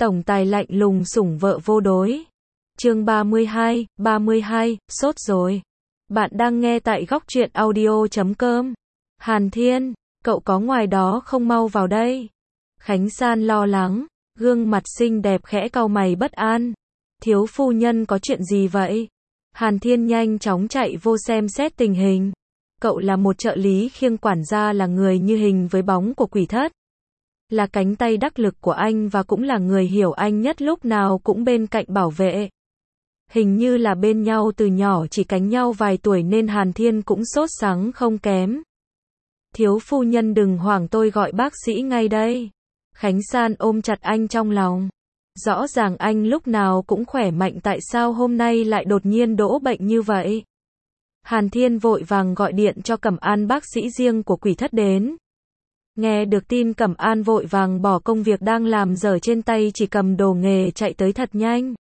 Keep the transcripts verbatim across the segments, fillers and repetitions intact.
Tổng tài lạnh lùng sủng vợ vô đối. Chương ba mươi hai, ba mươi hai, sốt rồi. Bạn đang nghe tại góc truyện audio chấm com. Hàn Thiên, cậu có ngoài đó không, mau vào đây. Khánh San lo lắng, gương mặt xinh đẹp khẽ cau mày bất an. Thiếu phu nhân có chuyện gì vậy? Hàn Thiên nhanh chóng chạy vô xem xét tình hình. Cậu là một trợ lý khiêng quản gia, là người như hình với bóng của quỷ thất. Là cánh tay đắc lực của anh và cũng là người hiểu anh nhất, lúc nào cũng bên cạnh bảo vệ. Hình như là bên nhau từ nhỏ, chỉ cánh nhau vài tuổi nên Hàn Thiên cũng sốt sắng không kém. Thiếu phu nhân đừng hoảng, tôi gọi bác sĩ ngay đây. Khánh San ôm chặt anh trong lòng. Rõ ràng anh lúc nào cũng khỏe mạnh, tại sao hôm nay lại đột nhiên đỗ bệnh như vậy? Hàn Thiên vội vàng gọi điện cho Cẩm An, bác sĩ riêng của quỷ thất đến. Nghe được tin, Cẩm An vội vàng bỏ công việc đang làm dở trên tay, chỉ cầm đồ nghề chạy tới thật nhanh.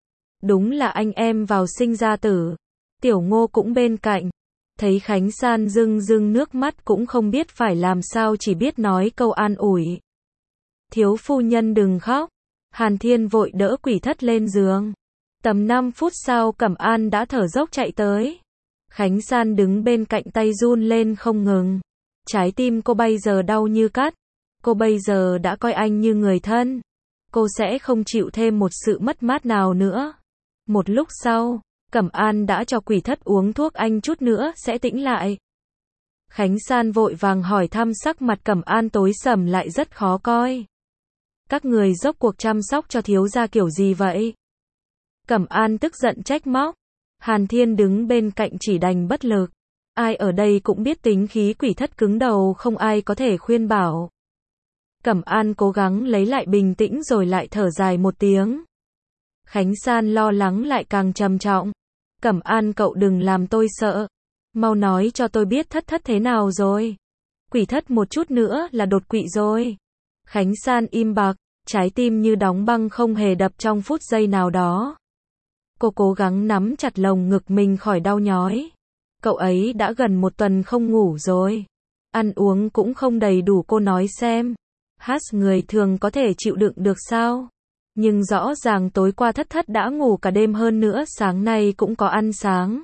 Đúng là anh em vào sinh ra tử. Tiểu Ngô cũng bên cạnh. Thấy Khánh San rưng rưng nước mắt cũng không biết phải làm sao, chỉ biết nói câu an ủi. Thiếu phu nhân đừng khóc. Hàn Thiên vội đỡ quỷ thất lên giường. Tầm năm phút sau Cẩm An đã thở dốc chạy tới. Khánh San đứng bên cạnh, tay run lên không ngừng. Trái tim cô bây giờ đau như cắt. Cô bây giờ đã coi anh như người thân. Cô sẽ không chịu thêm một sự mất mát nào nữa. Một lúc sau, Cẩm An đã cho quỷ thất uống thuốc, anh chút nữa sẽ tĩnh lại. Khánh San vội vàng hỏi thăm, sắc mặt Cẩm An tối sầm lại rất khó coi. Các người dốc cuộc chăm sóc cho thiếu gia kiểu gì vậy? Cẩm An tức giận trách móc. Hàn Thiên đứng bên cạnh chỉ đành bất lực. Ai ở đây cũng biết tính khí quỷ thất cứng đầu, không ai có thể khuyên bảo. Cẩm An cố gắng lấy lại bình tĩnh rồi lại thở dài một tiếng. Khánh San lo lắng lại càng trầm trọng. Cẩm An, cậu đừng làm tôi sợ. Mau nói cho tôi biết thất thất thế nào rồi. Quỷ thất một chút nữa là đột quỵ rồi. Khánh San im bặt, trái tim như đóng băng không hề đập trong phút giây nào đó. Cô cố gắng nắm chặt lồng ngực mình khỏi đau nhói. Cậu ấy đã gần một tuần không ngủ rồi. Ăn uống cũng không đầy đủ, cô nói xem. Hát, người thường có thể chịu đựng được sao? Nhưng rõ ràng tối qua thất thất đã ngủ cả đêm, hơn nữa sáng nay cũng có ăn sáng.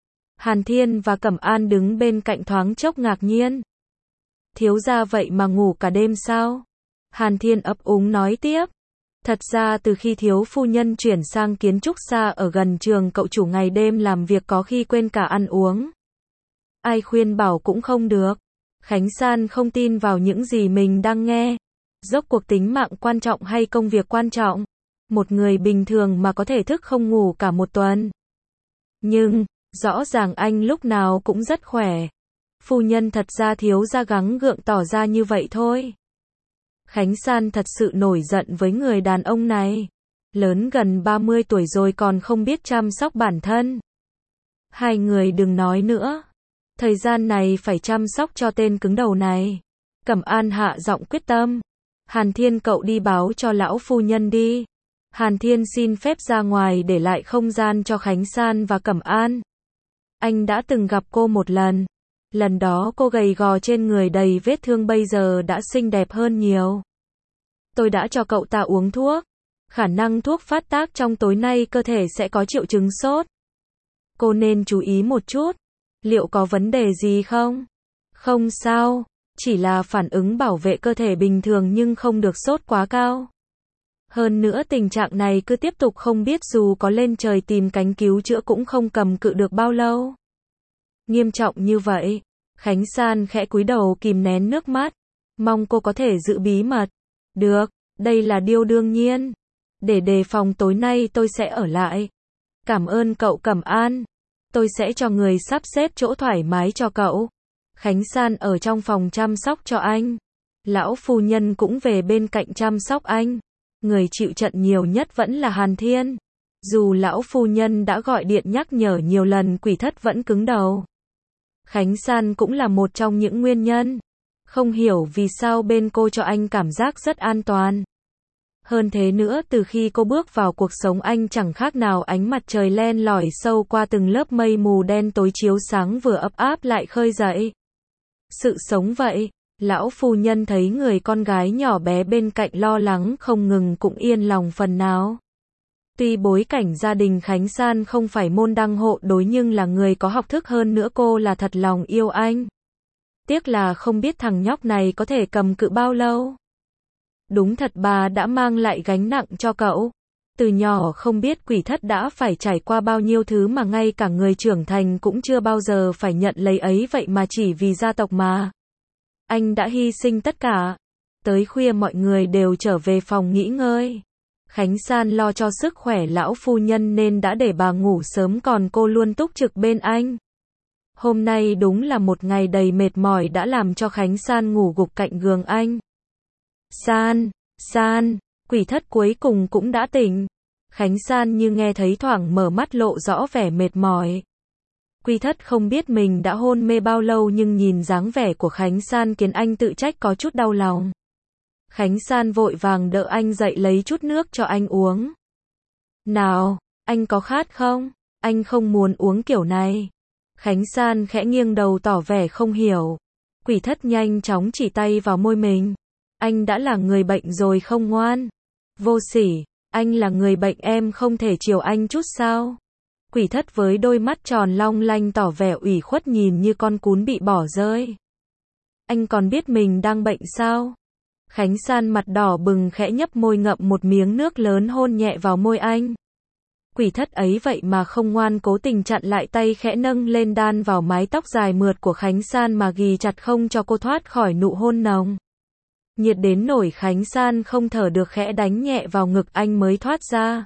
Hàn Thiên và Cẩm An đứng bên cạnh thoáng chốc ngạc nhiên. Thiếu gia vậy mà ngủ cả đêm sao? Hàn Thiên ấp úng nói tiếp. Thật ra từ khi thiếu phu nhân chuyển sang kiến trúc xa ở gần trường, cậu chủ ngày đêm làm việc, có khi quên cả ăn uống. Ai khuyên bảo cũng không được. Khánh San không tin vào những gì mình đang nghe. Rốt cuộc tính mạng quan trọng hay công việc quan trọng? Một người bình thường mà có thể thức không ngủ cả một tuần. Nhưng, rõ ràng anh lúc nào cũng rất khỏe. Phu nhân, thật ra thiếu gia gắng gượng tỏ ra như vậy thôi. Khánh San thật sự nổi giận với người đàn ông này. Lớn gần ba mươi tuổi rồi còn không biết chăm sóc bản thân. Hai người đừng nói nữa. Thời gian này phải chăm sóc cho tên cứng đầu này. Cẩm An hạ giọng quyết tâm. Hàn Thiên, cậu đi báo cho lão phu nhân đi. Hàn Thiên xin phép ra ngoài để lại không gian cho Khánh San và Cẩm An. Anh đã từng gặp cô một lần. Lần đó cô gầy gò, trên người đầy vết thương, bây giờ đã xinh đẹp hơn nhiều. Tôi đã cho cậu ta uống thuốc. Khả năng thuốc phát tác trong tối nay cơ thể sẽ có triệu chứng sốt. Cô nên chú ý một chút. Liệu có vấn đề gì không? Không sao, chỉ là phản ứng bảo vệ cơ thể bình thường nhưng không được sốt quá cao. Hơn nữa tình trạng này cứ tiếp tục, không biết dù có lên trời tìm cánh cứu chữa cũng không cầm cự được bao lâu. Nghiêm trọng như vậy. Khánh San khẽ cúi đầu kìm nén nước mắt. Mong cô có thể giữ bí mật. Được, đây là điều đương nhiên. Để đề phòng tối nay tôi sẽ ở lại. Cảm ơn cậu Cẩm An. Tôi sẽ cho người sắp xếp chỗ thoải mái cho cậu. Khánh San ở trong phòng chăm sóc cho anh. Lão phu nhân cũng về bên cạnh chăm sóc anh. Người chịu trận nhiều nhất vẫn là Hàn Thiên. Dù lão phu nhân đã gọi điện nhắc nhở nhiều lần, quỷ thất vẫn cứng đầu. Khánh San cũng là một trong những nguyên nhân. Không hiểu vì sao bên cô cho anh cảm giác rất an toàn. Hơn thế nữa, từ khi cô bước vào cuộc sống anh chẳng khác nào ánh mặt trời len lỏi sâu qua từng lớp mây mù đen tối, chiếu sáng vừa ấp áp lại khơi dậy. Sự sống vậy, Lão phu nhân thấy người con gái nhỏ bé bên cạnh lo lắng không ngừng cũng yên lòng phần nào. Tuy bối cảnh gia đình Khánh San không phải môn đăng hộ đối nhưng là người có học thức hơn nữa cô là thật lòng yêu anh. Tiếc là không biết thằng nhóc này có thể cầm cự bao lâu. Đúng thật bà đã mang lại gánh nặng cho cậu. Từ nhỏ không biết Quỷ Thất đã phải trải qua bao nhiêu thứ mà ngay cả người trưởng thành cũng chưa bao giờ phải nhận lấy ấy vậy mà chỉ vì gia tộc mà. Anh đã hy sinh tất cả. Tới khuya mọi người đều trở về phòng nghỉ ngơi. Khánh San lo cho sức khỏe lão phu nhân nên đã để bà ngủ sớm còn cô luôn túc trực bên anh. Hôm nay đúng là một ngày đầy mệt mỏi đã làm cho Khánh San ngủ gục cạnh giường anh. San, San, Quỷ Thất cuối cùng cũng đã tỉnh. Khánh San như nghe thấy thoảng mở mắt lộ rõ vẻ mệt mỏi. Quỷ Thất không biết mình đã hôn mê bao lâu nhưng nhìn dáng vẻ của Khánh San khiến anh tự trách có chút đau lòng. Khánh San vội vàng đỡ anh dậy lấy chút nước cho anh uống. Nào, anh có khát không? Anh không muốn uống kiểu này. Khánh San khẽ nghiêng đầu tỏ vẻ không hiểu. Quỷ Thất nhanh chóng chỉ tay vào môi mình. Anh đã là người bệnh rồi không ngoan. Vô sỉ, anh là người bệnh em không thể chiều anh chút sao? Quỷ Thất với đôi mắt tròn long lanh tỏ vẻ ủy khuất nhìn như con cún bị bỏ rơi. Anh còn biết mình đang bệnh sao? Khánh San mặt đỏ bừng khẽ nhấp môi ngậm một miếng nước lớn hôn nhẹ vào môi anh. Quỷ Thất ấy vậy mà không ngoan cố tình chặn lại tay khẽ nâng lên đan vào mái tóc dài mượt của Khánh San mà ghì chặt không cho cô thoát khỏi nụ hôn nồng. Nhiệt đến nổi Khánh San không thở được khẽ đánh nhẹ vào ngực anh mới thoát ra.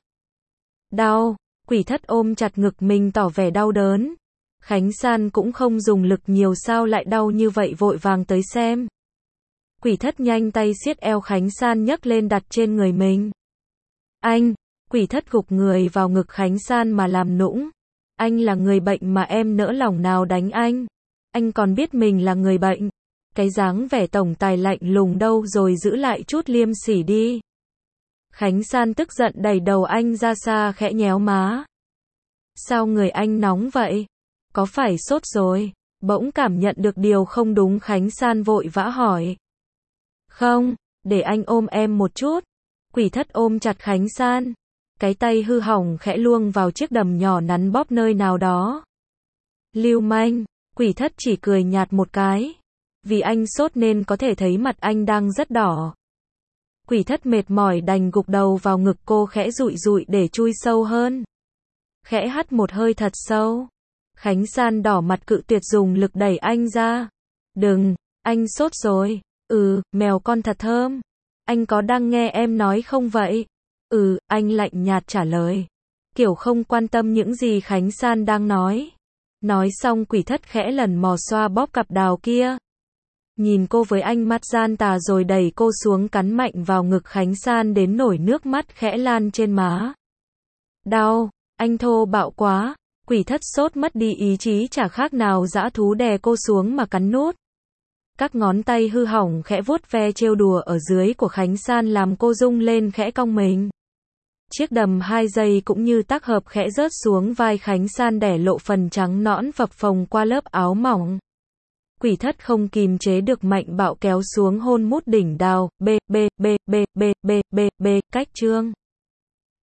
Đau, Quỷ Thất ôm chặt ngực mình tỏ vẻ đau đớn. Khánh San cũng không dùng lực nhiều sao lại đau như vậy vội vàng tới xem. Quỷ Thất nhanh tay siết eo Khánh San nhấc lên đặt trên người mình. Anh, Quỷ Thất gục người vào ngực Khánh San mà làm nũng. Anh là người bệnh mà em nỡ lòng nào đánh anh. Anh còn biết mình là người bệnh. Cái dáng vẻ tổng tài lạnh lùng đâu rồi giữ lại chút liêm sỉ đi. Khánh San tức giận đẩy đầu anh ra xa khẽ nhéo má. Sao người anh nóng vậy? Có phải sốt rồi? Bỗng cảm nhận được điều không đúng Khánh San vội vã hỏi. Không, để anh ôm em một chút. Quỷ Thất ôm chặt Khánh San. Cái tay hư hỏng khẽ luông vào chiếc đầm nhỏ nắn bóp nơi nào đó. Lưu manh, Quỷ Thất chỉ cười nhạt một cái. Vì anh sốt nên có thể thấy mặt anh đang rất đỏ. Quỷ Thất mệt mỏi đành gục đầu vào ngực cô khẽ dụi dụi để chui sâu hơn. Khẽ hắt một hơi thật sâu. Khánh San đỏ mặt cự tuyệt dùng lực đẩy anh ra. Đừng, anh sốt rồi. Ừ, mèo con thật thơm. Anh có đang nghe em nói không vậy? Ừ, anh lạnh nhạt trả lời. Kiểu không quan tâm những gì Khánh San đang nói. Nói xong Quỷ Thất khẽ lần mò xoa bóp cặp đào kia. Nhìn cô với ánh mắt gian tà rồi đẩy cô xuống cắn mạnh vào ngực Khánh San đến nổi nước mắt khẽ lan trên má. Đau, anh thô bạo quá. Quỷ Thất sốt mất đi ý chí chả khác nào dã thú đè cô xuống mà cắn nút. Các ngón tay hư hỏng khẽ vuốt ve trêu đùa ở dưới của Khánh San làm cô rung lên khẽ cong mình. Chiếc đầm hai giây cũng như tác hợp khẽ rớt xuống vai Khánh San để lộ phần trắng nõn phập phồng qua lớp áo mỏng. Quỷ Thất không kìm chế được mạnh bạo kéo xuống hôn mút đỉnh đào, b, b, b, b, b, b, b, b, cách chương.